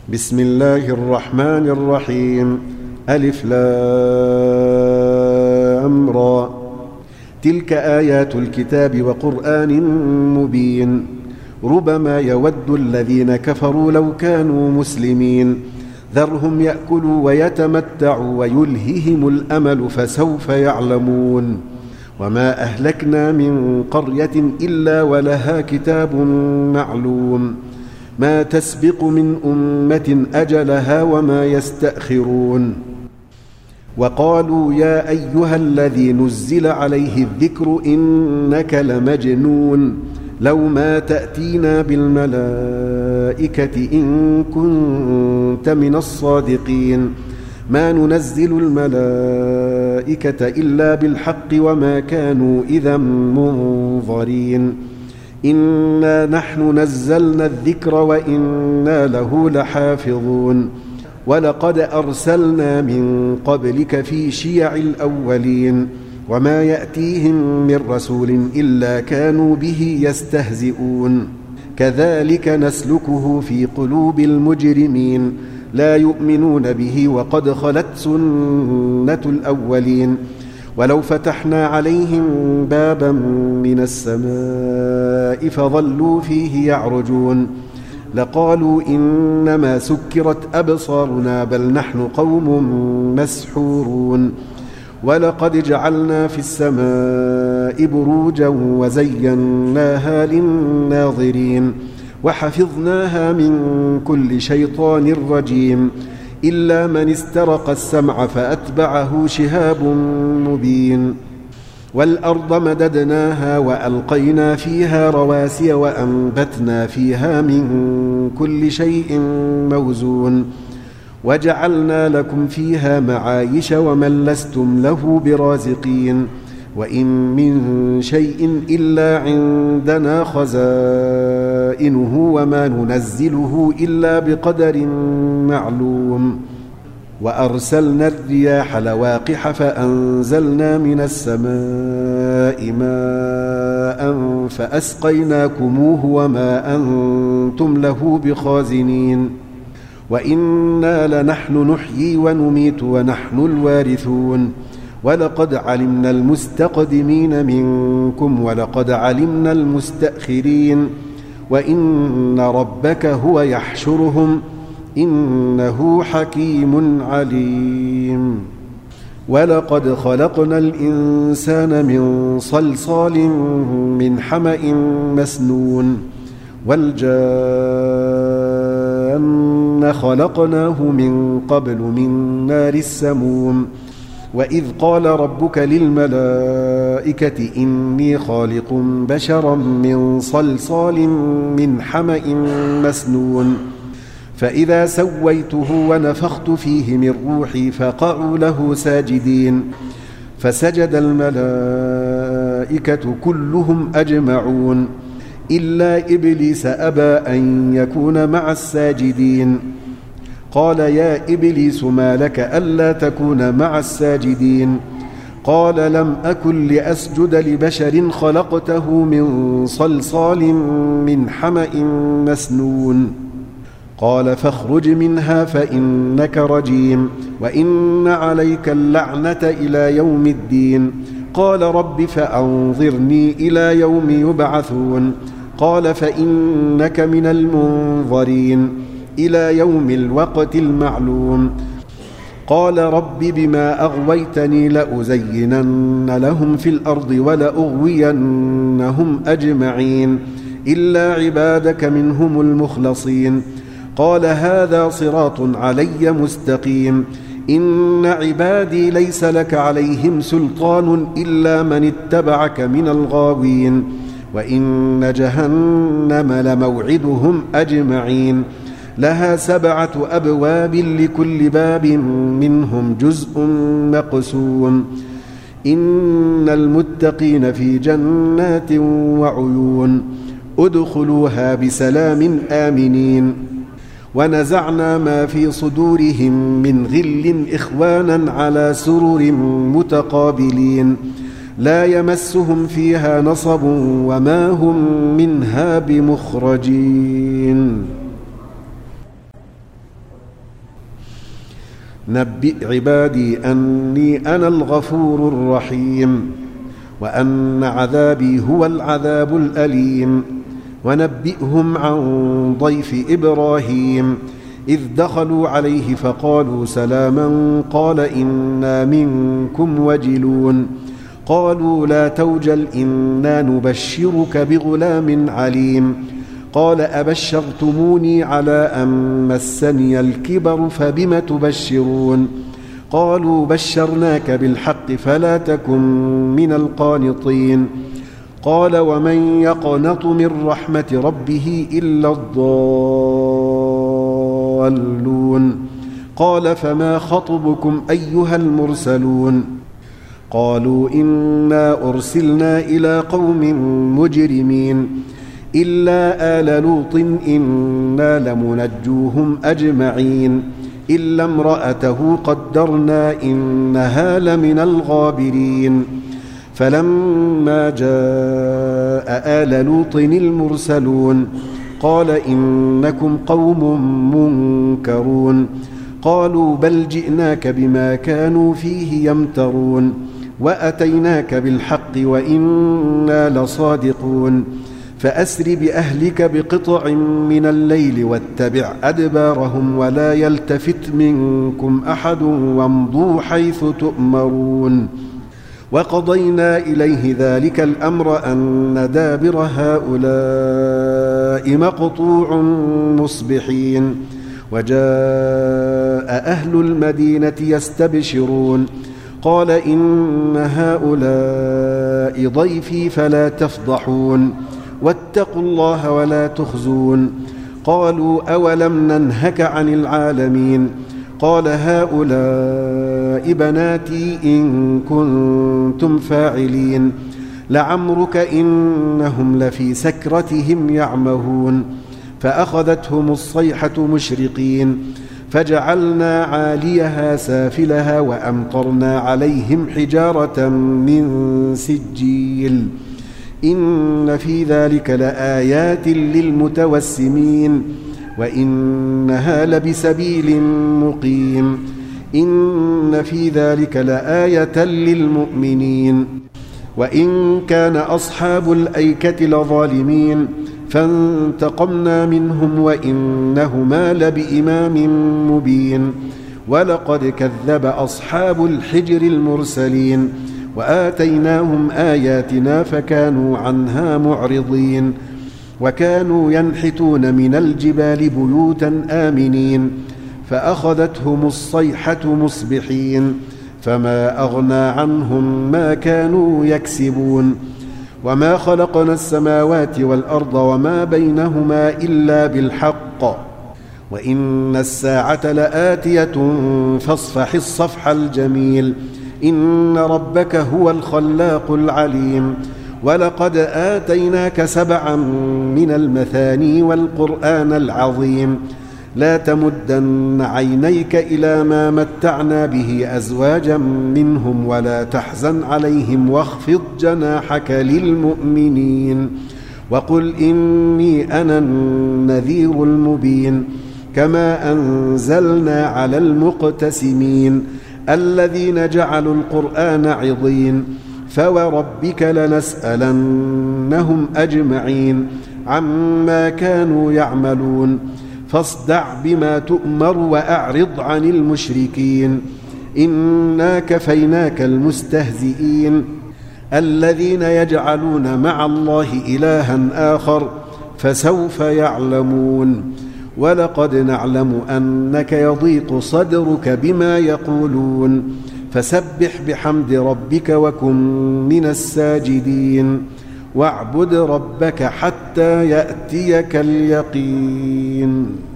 بسم الله الرحمن الرحيم. ألف لام را. تلك آيات الكتاب وقرآن مبين. ربما يود الذين كفروا لو كانوا مسلمين. ذرهم يأكلوا ويتمتعوا ويلههم الأمل فسوف يعلمون. وما أهلكنا من قرية إلا ولها كتاب معلوم. ما تسبق من أمة أجلها وما يستأخرون. وقالوا يا أيها الذي نزل عليه الذكر إنك لمجنون. لو ما تأتينا بالملائكة إن كنت من الصادقين. ما ننزل الملائكة إلا بالحق وما كانوا إذا منظرين. إنا نحن نزلنا الذكر وإنا له لحافظون. ولقد أرسلنا من قبلك في شيع الأولين. وما يأتيهم من رسول إلا كانوا به يستهزئون. كذلك نسلكه في قلوب المجرمين. لا يؤمنون به وقد خلت سنة الأولين. ولو فتحنا عليهم بابا من السماء فظلوا فيه يعرجون لقالوا إنما سكرت أبصارنا بل نحن قوم مسحورون. ولقد جعلنا في السماء بروجا وزيناها للناظرين وحفظناها من كل شيطان رجيم إلا من استرق السمع فأتبعه شهاب مبين. والأرض مددناها وألقينا فيها رواسي وأنبتنا فيها من كل شيء موزون. وجعلنا لكم فيها معايش ومن لستم له برازقين. وإن من شيء إلا عندنا خزائنه وما ننزله إلا بقدر معلوم. وأرسلنا الرياح لواقح فأنزلنا من السماء ماء فأسقيناكموه وما أنتم له بخازنين. وإنا لنحن نحيي ونميت ونحن الوارثون. ولقد علمنا المستقدمين منكم ولقد علمنا المستأخرين. وإن ربك هو يحشرهم إنه حكيم عليم. ولقد خلقنا الإنسان من صلصال من حمأ مسنون. والجان خلقناه من قبل من نار السموم. وإذ قال ربك للملائكة إني خالق بشرا من صلصال من حمأ مسنون. فإذا سويته ونفخت فيه من روحي فقعوا له ساجدين. فسجد الملائكة كلهم أجمعون إلا إبليس أبى أن يكون مع الساجدين. قال يا إبليس ما لك ألا تكون مع الساجدين؟ قال لم أكن لأسجد لبشر خلقته من صلصال من حمأ مسنون. قال فاخرج منها فإنك رجيم وإن عليك اللعنة إلى يوم الدين. قال رب فأنظرني إلى يوم يبعثون. قال فإنك من المنظرين إلى يوم الوقت المعلوم. قال رب بما أغويتني لأزينن لهم في الأرض ولأغوينهم أجمعين إلا عبادك منهم المخلصين. قال هذا صراط علي مستقيم. إن عبادي ليس لك عليهم سلطان إلا من اتبعك من الغاوين. وإن جهنم لموعدهم أجمعين. لها 7 أبواب لكل باب منهم جزء مقسوم. إن المتقين في جنات وعيون. ادخلوها بسلام آمنين. ونزعنا ما في صدورهم من غل إخوانا على سرر متقابلين. لا يمسهم فيها نصب وما هم منها بمخرجين. نبئ عبادي أني أنا الغفور الرحيم وأن عذابي هو العذاب الأليم ونبئهم عن ضيف إبراهيم إذ دخلوا عليه فقالوا سلاما قال إنا منكم وجلون قالوا لا توجل إنا نبشرك بغلام عليم قال أبشرتموني على أن مسني الكبر فبم تبشرون قالوا بشرناك بالحق فلا تكن من القانطين قال ومن يقنط من رحمة ربه إلا الضالون قال فما خطبكم أيها المرسلون قالوا إنا أرسلنا إلى قوم مجرمين إلا آل لوط إنا لمنجوهم أجمعين إلا امرأته قدرنا إنها لمن الغابرين فلما جاء آل لوط المرسلون قال إنكم قوم منكرون قالوا بل جئناك بما كانوا فيه يمترون وأتيناك بالحق وإنا لصادقون فأسر بأهلك بقطع من الليل واتبع أدبارهم ولا يلتفت منكم أحد وامضوا حيث تؤمرون وقضينا إليه ذلك الأمر أن دابر هؤلاء مقطوع مصبحين وجاء أهل المدينة يستبشرون قال إن هؤلاء ضيفي فلا تفضحون واتقوا الله ولا تخزون قالوا أولم ننهك عن العالمين قال هؤلاء بناتي إن كنتم فاعلين لعمرك إنهم لفي سكرتهم يعمهون فأخذتهم الصيحة مشرقين فجعلنا عاليها سافلها وأمطرنا عليهم حجارة من سجيل إن في ذلك لآيات للمتوسمين وإنها لبسبيل مقيم إن في ذلك لآية للمؤمنين وإن كان أصحاب الأيكة لظالمين فانتقمنا منهم وإنهما لبإمام مبين ولقد كذب أصحاب الحجر المرسلين وآتيناهم آياتنا فكانوا عنها معرضين وكانوا ينحتون من الجبال بيوتا آمنين فأخذتهم الصيحة مصبحين فما أغنى عنهم ما كانوا يكسبون وما خلقنا السماوات والأرض وما بينهما إلا بالحق وإن الساعة لآتية فاصفح الصفح الجميل إن ربك هو الخلاق العليم ولقد آتيناك 7 من المثاني والقرآن العظيم لا تمدن عينيك إلى ما متعنا به أزواجا منهم ولا تحزن عليهم واخفض جناحك للمؤمنين وقل إني أنا النذير المبين كما أنزلنا على المقتسمين الذين جعلوا القرآن عضين فوربك لنسألنهم أجمعين عما كانوا يعملون فاصدع بما تؤمر وأعرض عن المشركين إنا كفيناك المستهزئين الذين يجعلون مع الله إلها آخر فسوف يعلمون ولقد نعلم أنك يضيق صدرك بما يقولون فسبح بحمد ربك وكن من الساجدين واعبد ربك حتى يأتيك اليقين.